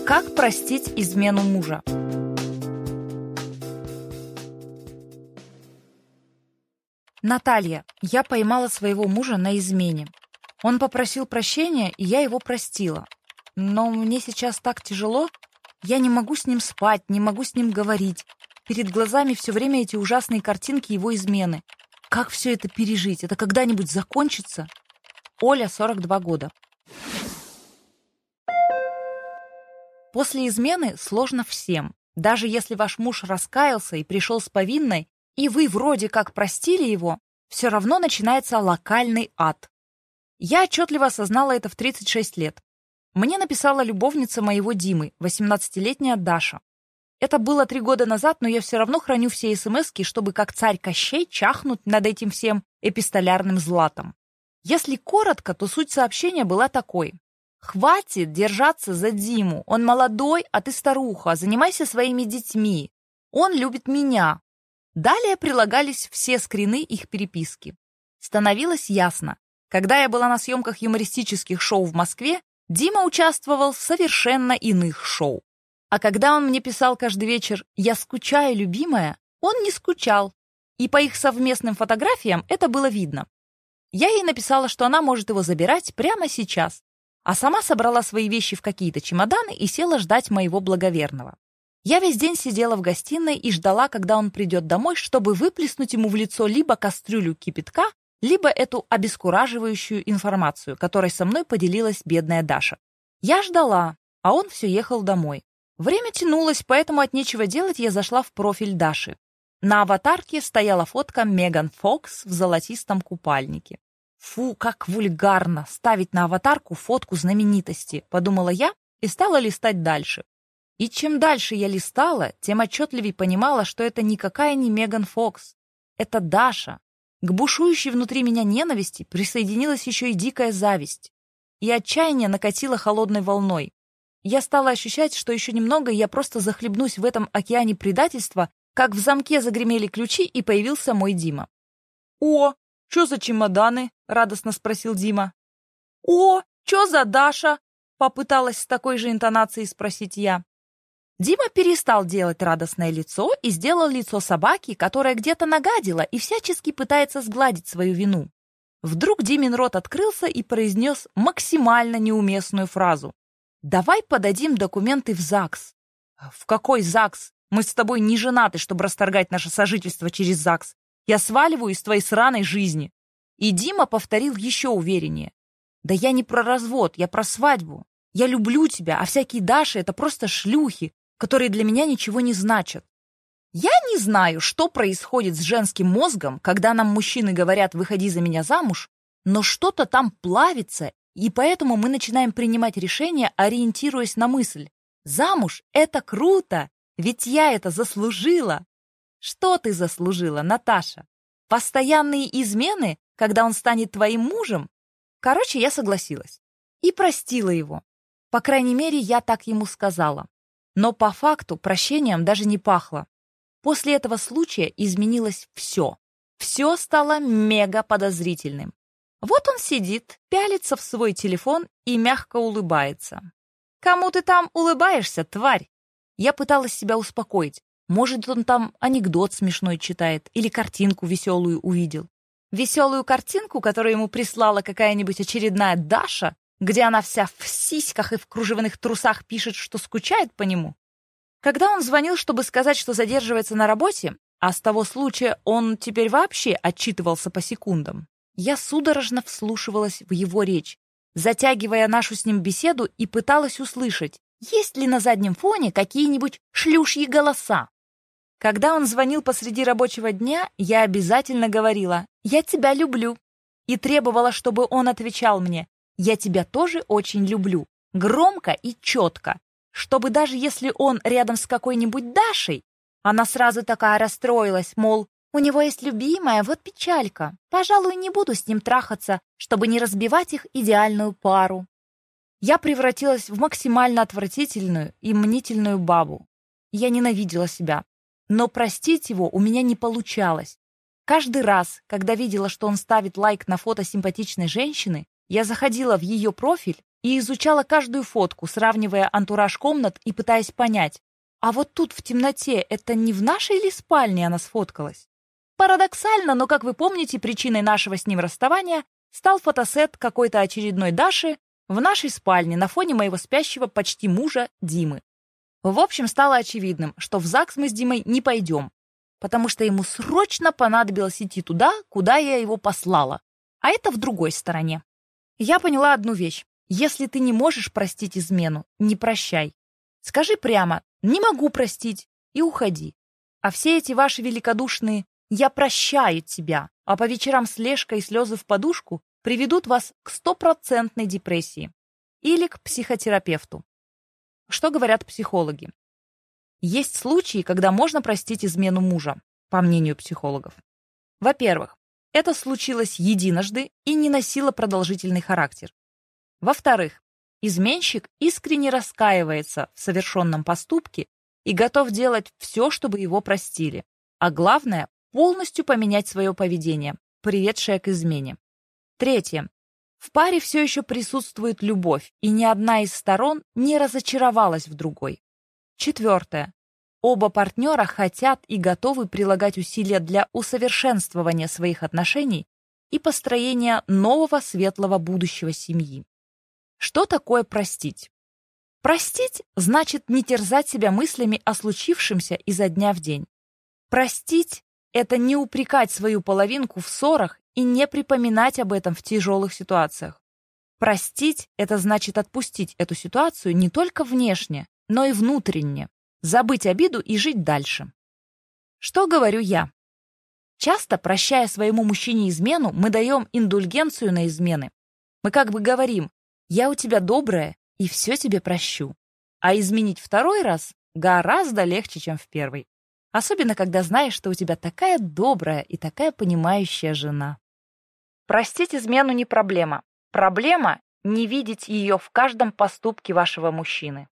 Как простить измену мужа? Наталья, я поймала своего мужа на измене. Он попросил прощения, и я его простила. Но мне сейчас так тяжело. Я не могу с ним спать, не могу с ним говорить. Перед глазами все время эти ужасные картинки его измены. Как все это пережить? Это когда-нибудь закончится? Оля, 42 года. После измены сложно всем. Даже если ваш муж раскаялся и пришел с повинной, и вы вроде как простили его, все равно начинается локальный ад. Я отчетливо осознала это в 36 лет. Мне написала любовница моего Димы, 18-летняя Даша. Это было 3 года назад, но я все равно храню все смски, чтобы как царь Кощей чахнуть над этим всем эпистолярным златом. Если коротко, то суть сообщения была такой. «Хватит держаться за Диму. Он молодой, а ты старуха. Занимайся своими детьми. Он любит меня». Далее прилагались все скрины их переписки. Становилось ясно. Когда я была на съемках юмористических шоу в Москве, Дима участвовал в совершенно иных шоу. А когда он мне писал каждый вечер «Я скучаю, любимая», он не скучал. И по их совместным фотографиям это было видно. Я ей написала, что она может его забирать прямо сейчас, а сама собрала свои вещи в какие-то чемоданы и села ждать моего благоверного. Я весь день сидела в гостиной и ждала, когда он придет домой, чтобы выплеснуть ему в лицо либо кастрюлю кипятка, либо эту обескураживающую информацию, которой со мной поделилась бедная Даша. Я ждала, а он все ехал домой. Время тянулось, поэтому от нечего делать я зашла в профиль Даши. На аватарке стояла фотка Меган Фокс в золотистом купальнике. «Фу, как вульгарно ставить на аватарку фотку знаменитости», — подумала я и стала листать дальше. И чем дальше я листала, тем отчетливее понимала, что это никакая не Меган Фокс. Это Даша. К бушующей внутри меня ненависти присоединилась еще и дикая зависть. И отчаяние накатило холодной волной. Я стала ощущать, что еще немного, и я просто захлебнусь в этом океане предательства, как в замке загремели ключи, и появился мой Дима. «О, что за чемоданы?» — радостно спросил Дима. «О, что за Даша?» — попыталась с такой же интонацией спросить я. Дима перестал делать радостное лицо и сделал лицо собаки, которая где-то нагадила и всячески пытается сгладить свою вину. Вдруг Димин рот открылся и произнес максимально неуместную фразу. «Давай подадим документы в ЗАГС». «В какой ЗАГС? Мы с тобой не женаты, чтобы расторгать наше сожительство через ЗАГС. Я сваливаю из твоей сраной жизни». И Дима повторил еще увереннее. «Да я не про развод, я про свадьбу. Я люблю тебя, а всякие Даши — это просто шлюхи, которые для меня ничего не значат». Я не знаю, что происходит с женским мозгом, когда нам мужчины говорят «выходи за меня замуж», но что-то там плавится, и поэтому мы начинаем принимать решения, ориентируясь на мысль. «Замуж — это круто, ведь я это заслужила». Что ты заслужила, Наташа? Постоянные измены, когда он станет твоим мужем? Короче, я согласилась. И простила его. По крайней мере, я так ему сказала. Но по факту прощением даже не пахло. После этого случая изменилось все. Все стало мега подозрительным. Вот он сидит, пялится в свой телефон и мягко улыбается. «Кому ты там улыбаешься, тварь?» Я пыталась себя успокоить. Может, он там анекдот смешной читает или картинку веселую увидел. Веселую картинку, которую ему прислала какая-нибудь очередная Даша, где она вся в сиськах и в кружевных трусах пишет, что скучает по нему. Когда он звонил, чтобы сказать, что задерживается на работе, а с того случая он теперь вообще отчитывался по секундам, я судорожно вслушивалась в его речь, затягивая нашу с ним беседу и пыталась услышать, есть ли на заднем фоне какие-нибудь шлюшьи голоса. Когда он звонил посреди рабочего дня, я обязательно говорила «Я тебя люблю» и требовала, чтобы он отвечал мне «Я тебя тоже очень люблю», громко и четко, чтобы даже если он рядом с какой-нибудь Дашей, она сразу такая расстроилась, мол, у него есть любимая, вот печалька, пожалуй, не буду с ним трахаться, чтобы не разбивать их идеальную пару. Я превратилась в максимально отвратительную и мнительную бабу. Я ненавидела себя. Но простить его у меня не получалось. Каждый раз, когда видела, что он ставит лайк на фото симпатичной женщины, я заходила в ее профиль и изучала каждую фотку, сравнивая антураж комнат и пытаясь понять, а вот тут в темноте это не в нашей ли спальне она сфоткалась? Парадоксально, но, как вы помните, причиной нашего с ним расставания стал фотосет какой-то очередной Даши в нашей спальне на фоне моего спящего почти мужа Димы. В общем, стало очевидным, что в ЗАГС мы с Димой не пойдем, потому что ему срочно понадобилось идти туда, куда я его послала, а это в другой стороне. Я поняла одну вещь. Если ты не можешь простить измену, не прощай. Скажи прямо «не могу простить» и уходи. А все эти ваши великодушные «я прощаю тебя», а по вечерам слежка и слезы в подушку приведут вас к 100% депрессии или к психотерапевту. Что говорят психологи? Есть случаи, когда можно простить измену мужа, по мнению психологов. Во-первых, это случилось единожды и не носило продолжительный характер. Во-вторых, изменщик искренне раскаивается в совершенном поступке и готов делать все, чтобы его простили. А главное, полностью поменять свое поведение, приведшее к измене. Третье. В паре все еще присутствует любовь, и ни одна из сторон не разочаровалась в другой. Четвертое. Оба партнера хотят и готовы прилагать усилия для усовершенствования своих отношений и построения нового светлого будущего семьи. Что такое простить? Простить значит не терзать себя мыслями о случившемся изо дня в день. Простить — это не упрекать свою половинку в ссорах и не припоминать об этом в тяжелых ситуациях. Простить — это значит отпустить эту ситуацию не только внешне, но и внутренне, забыть обиду и жить дальше. Что говорю я? Часто, прощая своему мужчине измену, мы даем индульгенцию на измены. Мы как бы говорим «я у тебя добрая и все тебе прощу». А изменить второй раз гораздо легче, чем в первый. Особенно, когда знаешь, что у тебя такая добрая и такая понимающая жена. Простить измену не проблема. Проблема — не видеть ее в каждом поступке вашего мужчины.